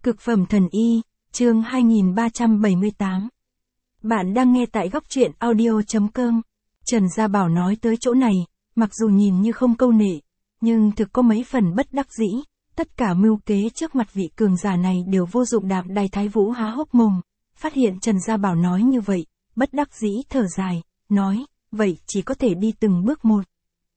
Cực phẩm thần y, chương 2378. Bạn đang nghe tại góc truyện audio.com. Trần Gia Bảo nói tới chỗ này, mặc dù nhìn như không câu nệ, nhưng thực có mấy phần bất đắc dĩ. Tất cả mưu kế trước mặt vị cường giả này đều vô dụng. Đạm Đài Thái Vũ há hốc mồm, phát hiện Trần Gia Bảo nói như vậy, bất đắc dĩ thở dài, nói, vậy chỉ có thể đi từng bước một.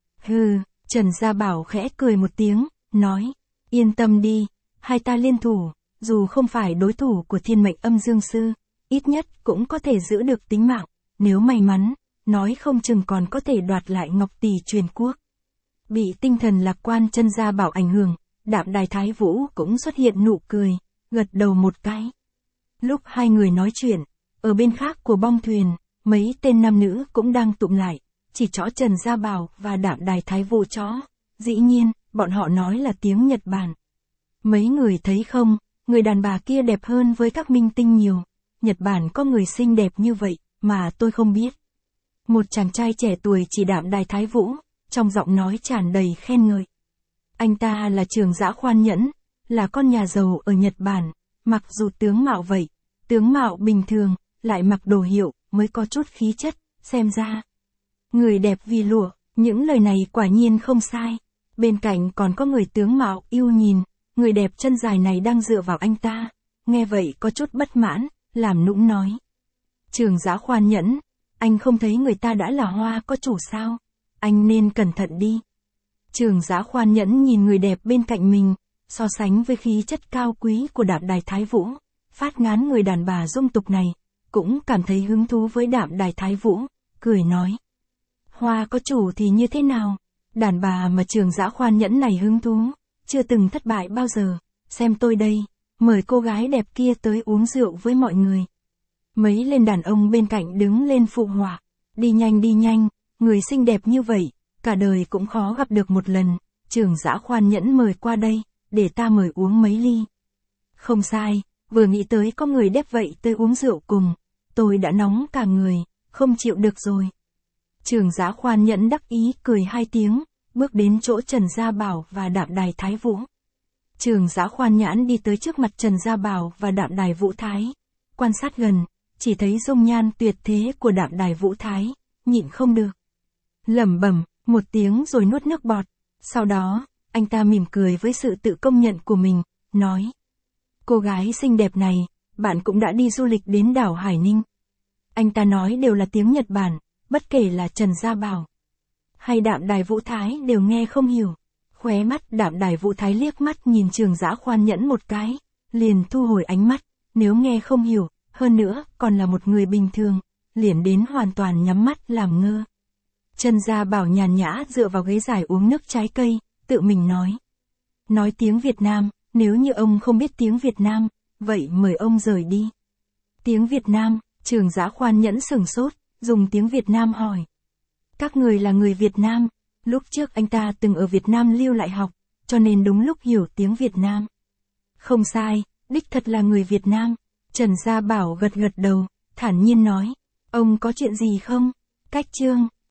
Hừ, Trần Gia Bảo khẽ cười một tiếng, nói, yên tâm đi, hai ta liên thủ, dù không phải đối thủ của Thiên Mệnh Âm Dương Sư, ít nhất cũng có thể giữ được tính mạng, nếu may mắn, nói không chừng còn có thể đoạt lại Ngọc Tỷ truyền quốc. Bị tinh thần lạc quan Trần Gia Bảo ảnh hưởng, Đạm Đài Thái Vũ cũng xuất hiện nụ cười, gật đầu một cái. Lúc hai người nói chuyện, ở bên khác của bong thuyền, mấy tên nam nữ cũng đang tụm lại, chỉ chõ Trần Gia Bảo và Đạm Đài Thái Vũ chó. Dĩ nhiên, bọn họ nói là tiếng Nhật Bản. Mấy người thấy không, người đàn bà kia đẹp hơn với các minh tinh nhiều. Nhật Bản có người xinh đẹp như vậy, mà tôi không biết. Một chàng trai trẻ tuổi chỉ Đạm Đài Thái Vũ, trong giọng nói tràn đầy khen ngợi. Anh ta là Trường Giã Khoan Nhẫn, là con nhà giàu ở Nhật Bản, mặc dù tướng mạo vậy, tướng mạo bình thường, lại mặc đồ hiệu, mới có chút khí chất, xem ra. Người đẹp vì lụa, những lời này quả nhiên không sai. Bên cạnh còn có người tướng mạo yêu nhìn, người đẹp chân dài này đang dựa vào anh ta, nghe vậy có chút bất mãn, làm nũng nói. Trường Giã Khoan Nhẫn, anh không thấy người ta đã là hoa có chủ sao, anh nên cẩn thận đi. Trường Giã Khoan Nhẫn nhìn người đẹp bên cạnh mình, so sánh với khí chất cao quý của Đạm Đài Thái Vũ, phát ngán người đàn bà dung tục này, cũng cảm thấy hứng thú với Đạm Đài Thái Vũ, cười nói. Hoa có chủ thì như thế nào? Đàn bà mà Trường Giã Khoan Nhẫn này hứng thú, chưa từng thất bại bao giờ, xem tôi đây, mời cô gái đẹp kia tới uống rượu với mọi người. Mấy lên đàn ông bên cạnh đứng lên phụ họa, đi nhanh, người xinh đẹp như vậy, cả đời cũng khó gặp được một lần, Trường Giã Khoan Nhẫn mời qua đây, để ta mời uống mấy ly. Không sai, vừa nghĩ tới có người đẹp vậy tới uống rượu cùng, tôi đã nóng cả người, không chịu được rồi. Trường Giã Khoan Nhẫn đắc ý cười hai tiếng, bước đến chỗ Trần Gia Bảo và Đạm Đài Thái Vũ. Trường Giã Khoan Nhãn đi tới trước mặt Trần Gia Bảo và Đạm Đài Vũ Thái, quan sát gần, chỉ thấy dung nhan tuyệt thế của Đạm Đài Vũ Thái, nhịn không được. Lẩm bẩm một tiếng rồi nuốt nước bọt, sau đó, anh ta mỉm cười với sự tự công nhận của mình, nói. Cô gái xinh đẹp này, bạn cũng đã đi du lịch đến đảo Hải Ninh. Anh ta nói đều là tiếng Nhật Bản, bất kể là Trần Gia Bảo hay Đạm Đài Vũ Thái đều nghe không hiểu. Khóe mắt Đạm Đài Vũ Thái liếc mắt nhìn Trường Giã Khoan Nhẫn một cái, liền thu hồi ánh mắt, nếu nghe không hiểu, hơn nữa còn là một người bình thường, liền đến hoàn toàn nhắm mắt làm ngơ. Trần Gia Bảo nhàn nhã dựa vào ghế dài uống nước trái cây, tự mình nói. Nói tiếng Việt Nam, nếu như ông không biết tiếng Việt Nam, vậy mời ông rời đi. Tiếng Việt Nam, Trường Giã Khoan Nhẫn sửng sốt, dùng tiếng Việt Nam hỏi. Các người là người Việt Nam, lúc trước anh ta từng ở Việt Nam lưu lại học, cho nên đúng lúc hiểu tiếng Việt Nam. Không sai, đích thật là người Việt Nam. Trần Gia Bảo gật đầu, thản nhiên nói. Ông có chuyện gì không? Cách chương.